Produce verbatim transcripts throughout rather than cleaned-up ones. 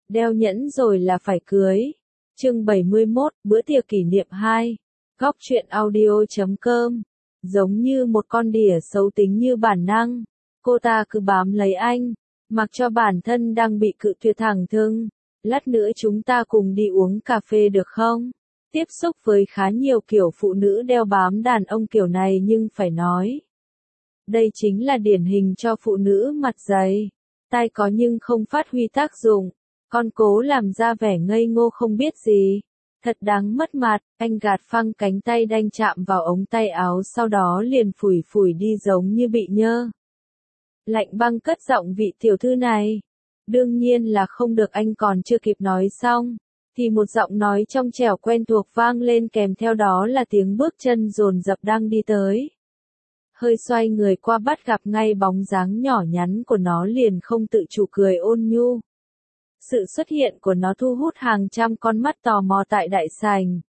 Đeo nhẫn rồi là phải cưới. Chương bảy mươi mốt, bữa tiệc kỷ niệm hai. Góc truyện audio chấm com. Giống như một con đỉa xấu tính như bản năng, cô ta cứ bám lấy anh, mặc cho bản thân đang bị cự tuyệt thẳng thừng. Lát nữa chúng ta cùng đi uống cà phê được không? Tiếp xúc với khá nhiều kiểu phụ nữ đeo bám đàn ông kiểu này, nhưng phải nói, đây chính là điển hình cho phụ nữ mặt dày. Tai có nhưng không phát huy tác dụng, con cố làm ra vẻ ngây ngô không biết gì. Thật đáng mất mặt. Anh gạt phăng cánh tay đanh chạm vào ống tay áo, sau đó liền phủi phủi đi giống như bị nhơ. Lạnh băng cất giọng, vị tiểu thư này. Đương nhiên là không được. Anh còn chưa kịp nói xong, thì một giọng nói trong trẻo quen thuộc vang lên, kèm theo đó là tiếng bước chân dồn dập đang đi tới. Hơi xoay người qua bắt gặp ngay bóng dáng nhỏ nhắn của nó, liền không tự chủ cười ôn nhu. Sự xuất hiện của nó thu hút hàng trăm con mắt tò mò tại đại sảnh.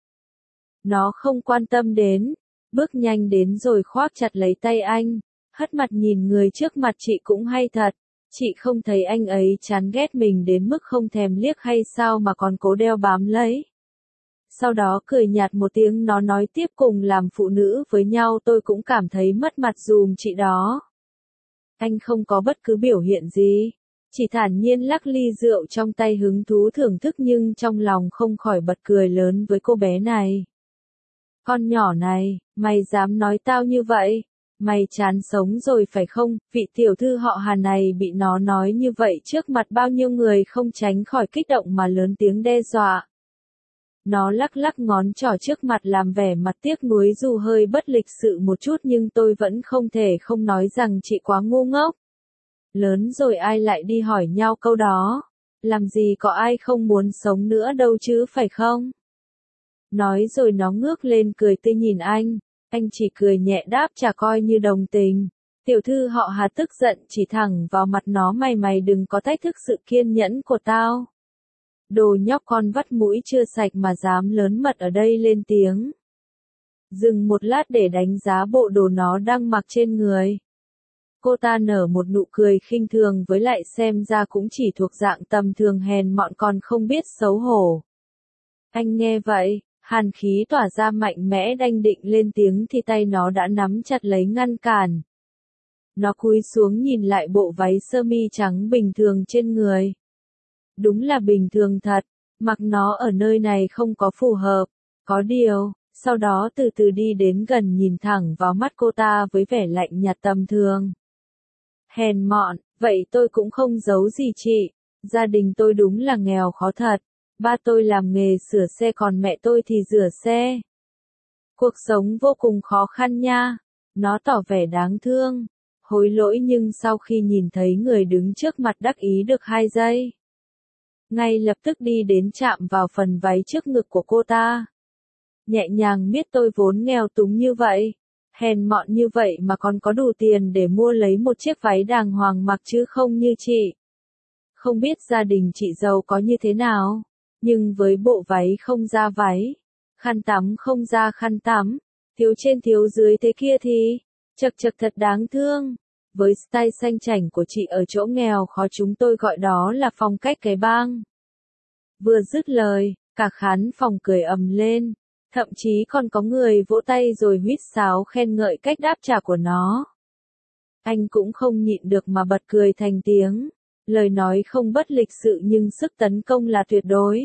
Nó không quan tâm đến, bước nhanh đến rồi khoác chặt lấy tay anh, hất mặt nhìn người trước mặt. Chị cũng hay thật, chị không thấy anh ấy chán ghét mình đến mức không thèm liếc hay sao mà còn cố đeo bám lấy. Sau đó cười nhạt một tiếng, nó nói tiếp, cùng làm phụ nữ với nhau tôi cũng cảm thấy mất mặt dùm chị đó. Anh không có bất cứ biểu hiện gì, chỉ thản nhiên lắc ly rượu trong tay hứng thú thưởng thức, nhưng trong lòng không khỏi bật cười lớn với cô bé này. Con nhỏ này, mày dám nói tao như vậy? Mày chán sống rồi phải không? Vị tiểu thư họ Hàn này bị nó nói như vậy trước mặt bao nhiêu người không tránh khỏi kích động mà lớn tiếng đe dọa. Nó lắc lắc ngón trỏ trước mặt làm vẻ mặt tiếc nuối, dù hơi bất lịch sự một chút nhưng tôi vẫn không thể không nói rằng chị quá ngu ngốc. Lớn rồi ai lại đi hỏi nhau câu đó, làm gì có ai không muốn sống nữa đâu chứ phải không? Nói rồi nó ngước lên cười tươi nhìn anh, anh chỉ cười nhẹ đáp chả coi như đồng tình. Tiểu thư họ Hà tức giận chỉ thẳng vào mặt nó, mày mày đừng có thách thức sự kiên nhẫn của tao. Đồ nhóc con vắt mũi chưa sạch mà dám lớn mật ở đây lên tiếng. Dừng một lát để đánh giá bộ đồ nó đang mặc trên người. Cô ta nở một nụ cười khinh thường, với lại xem ra cũng chỉ thuộc dạng tầm thường hèn mọn còn không biết xấu hổ. Anh nghe vậy, hàn khí tỏa ra mạnh mẽ, đanh định lên tiếng thì tay nó đã nắm chặt lấy ngăn cản. Nó cúi xuống nhìn lại bộ váy sơ mi trắng bình thường trên người. Đúng là bình thường thật, mặc nó ở nơi này không có phù hợp. Có điều, sau đó từ từ đi đến gần, nhìn thẳng vào mắt cô ta với vẻ lạnh nhạt tầm thường. Hèn mọn, vậy tôi cũng không giấu gì chị, gia đình tôi đúng là nghèo khó thật. Ba tôi làm nghề sửa xe còn mẹ tôi thì rửa xe. Cuộc sống vô cùng khó khăn nha. Nó tỏ vẻ đáng thương, hối lỗi, nhưng sau khi nhìn thấy người đứng trước mặt đắc ý được hai giây, ngay lập tức đi đến chạm vào phần váy trước ngực của cô ta. Nhẹ nhàng miết, tôi vốn nghèo túng như vậy, hèn mọn như vậy mà còn có đủ tiền để mua lấy một chiếc váy đàng hoàng mặc chứ không như chị. Không biết gia đình chị giàu có như thế nào, nhưng với bộ váy không ra váy, khăn tắm không ra khăn tắm, thiếu trên thiếu dưới thế kia thì, chật chật thật đáng thương. Với style xanh chảnh của chị ở chỗ nghèo khó chúng tôi gọi đó là phong cách cái bang. Vừa dứt lời, cả khán phòng cười ầm lên, thậm chí còn có người vỗ tay rồi huýt sáo khen ngợi cách đáp trả của nó. Anh cũng không nhịn được mà bật cười thành tiếng, lời nói không bất lịch sự nhưng sức tấn công là tuyệt đối.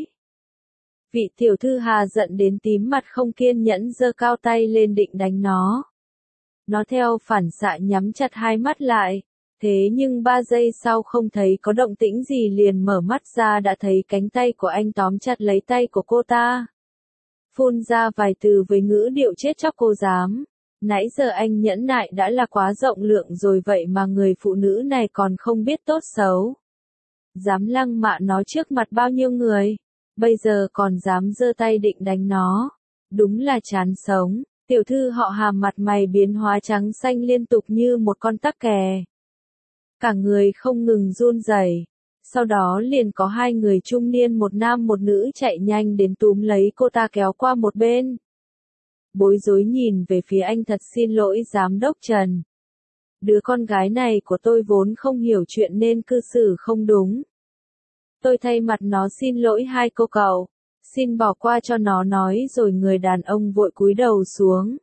Vị tiểu thư Hà giận đến tím mặt không kiên nhẫn giơ cao tay lên định đánh nó. Nó theo phản xạ nhắm chặt hai mắt lại, thế nhưng ba giây sau không thấy có động tĩnh gì liền mở mắt ra đã thấy cánh tay của anh tóm chặt lấy tay của cô ta. Phun ra vài từ với ngữ điệu chết chóc, cô dám. Nãy giờ anh nhẫn nại đã là quá rộng lượng rồi, vậy mà người phụ nữ này còn không biết tốt xấu. Dám lăng mạ nó trước mặt bao nhiêu người, bây giờ còn dám giơ tay định đánh nó. Đúng là chán sống. Tiểu thư họ Hà mặt mày biến hóa trắng xanh liên tục như một con tắc kè. Cả người không ngừng run rẩy. Sau đó liền có hai người trung niên, một nam một nữ, chạy nhanh đến túm lấy cô ta kéo qua một bên. Bối rối nhìn về phía anh, thật xin lỗi giám đốc Trần. Đứa con gái này của tôi vốn không hiểu chuyện nên cư xử không đúng. Tôi thay mặt nó xin lỗi hai cô cậu. Xin bỏ qua cho nó nói rồi người đàn ông vội cúi đầu xuống.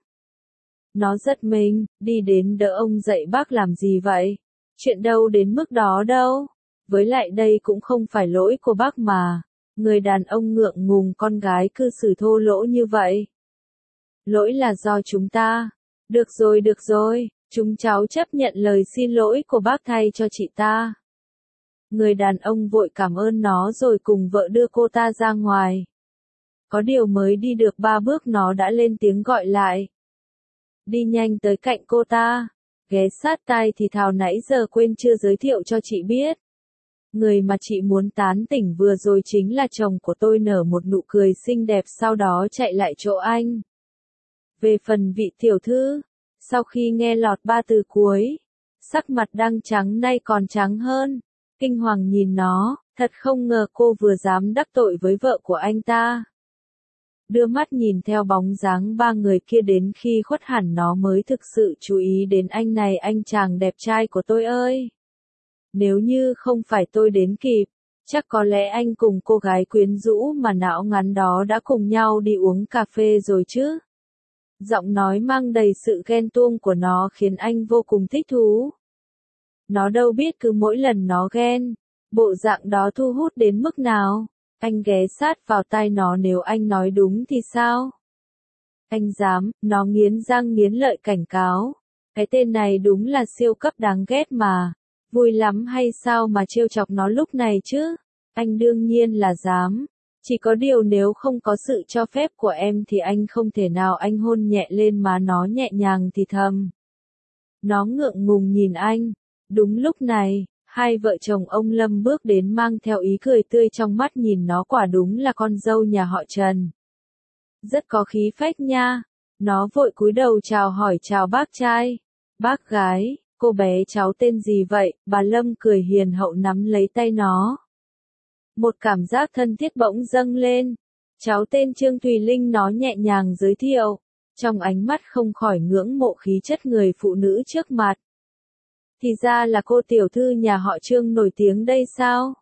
Nó giật mình, đi đến đỡ ông dậy. Bác làm gì vậy? Chuyện đâu đến mức đó đâu. Với lại đây cũng không phải lỗi của bác mà. Người đàn ông ngượng ngùng, con gái cư xử thô lỗ như vậy. Lỗi là do chúng ta. Được rồi được rồi, chúng cháu chấp nhận lời xin lỗi của bác thay cho chị ta. Người đàn ông vội cảm ơn nó rồi cùng vợ đưa cô ta ra ngoài. Có điều mới đi được ba bước nó đã lên tiếng gọi lại. Đi nhanh tới cạnh cô ta, ghé sát tai thì thào nãy giờ quên chưa giới thiệu cho chị biết. Người mà chị muốn tán tỉnh vừa rồi chính là chồng của tôi. Nở một nụ cười xinh đẹp sau đó chạy lại chỗ anh. Về phần vị tiểu thư, sau khi nghe lọt ba từ cuối, sắc mặt đang trắng nay còn trắng hơn, kinh hoàng nhìn nó, thật không ngờ cô vừa dám đắc tội với vợ của anh ta. Đưa mắt nhìn theo bóng dáng ba người kia đến khi khuất hẳn nó mới thực sự chú ý đến anh này. Anh chàng đẹp trai của tôi ơi! Nếu như không phải tôi đến kịp, chắc có lẽ anh cùng cô gái quyến rũ mà não ngắn đó đã cùng nhau đi uống cà phê rồi chứ. Giọng nói mang đầy sự ghen tuông của nó khiến anh vô cùng thích thú. Nó đâu biết cứ mỗi lần nó ghen, bộ dạng đó thu hút đến mức nào. Anh ghé sát vào tai nó, nếu anh nói đúng thì sao? Anh dám, nó nghiến răng nghiến lợi cảnh cáo. Cái tên này đúng là siêu cấp đáng ghét mà. Vui lắm hay sao mà trêu chọc nó lúc này chứ? Anh đương nhiên là dám. Chỉ có điều nếu không có sự cho phép của em thì anh không thể nào. Anh hôn nhẹ lên má nó nhẹ nhàng thì thầm. Nó ngượng ngùng nhìn anh. Đúng lúc này, hai vợ chồng ông Lâm bước đến mang theo ý cười tươi trong mắt, nhìn nó quả đúng là con dâu nhà họ Trần. Rất có khí phách nha. Nó vội cúi đầu chào hỏi. Chào bác trai, bác gái, cô bé cháu tên gì vậy? Bà Lâm cười hiền hậu nắm lấy tay nó. Một cảm giác thân thiết bỗng dâng lên. Cháu tên Trương Thùy Linh, nó nhẹ nhàng giới thiệu. Trong ánh mắt không khỏi ngưỡng mộ khí chất người phụ nữ trước mặt. Thì ra là cô tiểu thư nhà họ Trương nổi tiếng đây sao?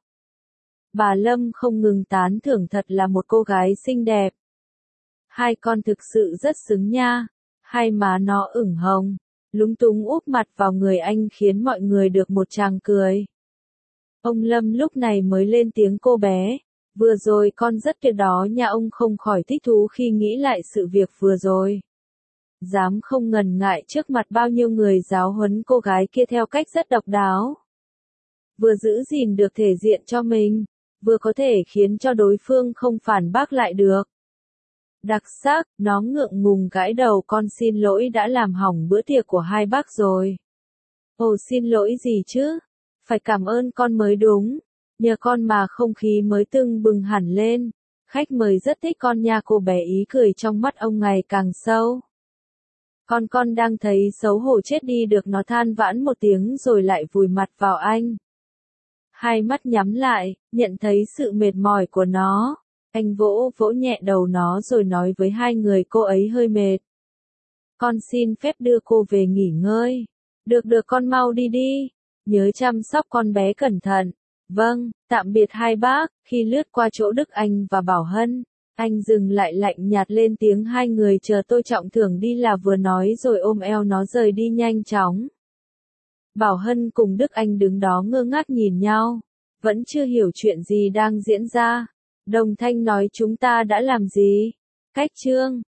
Bà Lâm không ngừng tán thưởng, thật là một cô gái xinh đẹp. Hai con thực sự rất xứng nha. Hai má nó ửng hồng, lúng túng úp mặt vào người anh khiến mọi người được một tràng cười. Ông Lâm lúc này mới lên tiếng, cô bé, vừa rồi con rất tuyệt đó nha. Ông không khỏi thích thú khi nghĩ lại sự việc vừa rồi. Dám không ngần ngại trước mặt bao nhiêu người giáo huấn cô gái kia theo cách rất độc đáo. Vừa giữ gìn được thể diện cho mình, vừa có thể khiến cho đối phương không phản bác lại được. Đặc sắc, nó ngượng ngùng gãi đầu, con xin lỗi đã làm hỏng bữa tiệc của hai bác rồi. Ồ, xin lỗi gì chứ? Phải cảm ơn con mới đúng. Nhờ con mà không khí mới tưng bừng hẳn lên. Khách mời rất thích con nha. Cô bé ý cười trong mắt ông ngày càng sâu. Con con đang thấy xấu hổ chết đi được, nó than vãn một tiếng rồi lại vùi mặt vào anh. Hai mắt nhắm lại, nhận thấy sự mệt mỏi của nó. Anh vỗ vỗ nhẹ đầu nó rồi nói với hai người, cô ấy hơi mệt. Con xin phép đưa cô về nghỉ ngơi. Được được, con mau đi đi. Nhớ chăm sóc con bé cẩn thận. Vâng, tạm biệt hai bác. Khi lướt qua chỗ Đức Anh và Bảo Hân, anh dừng lại lạnh nhạt lên tiếng, hai người chờ tôi trọng thưởng đi là vừa nói rồi ôm eo nó rời đi nhanh chóng. Bảo Hân cùng Đức Anh đứng đó ngơ ngác nhìn nhau, vẫn chưa hiểu chuyện gì đang diễn ra. Đồng Thanh nói, chúng ta đã làm gì? Cách Trương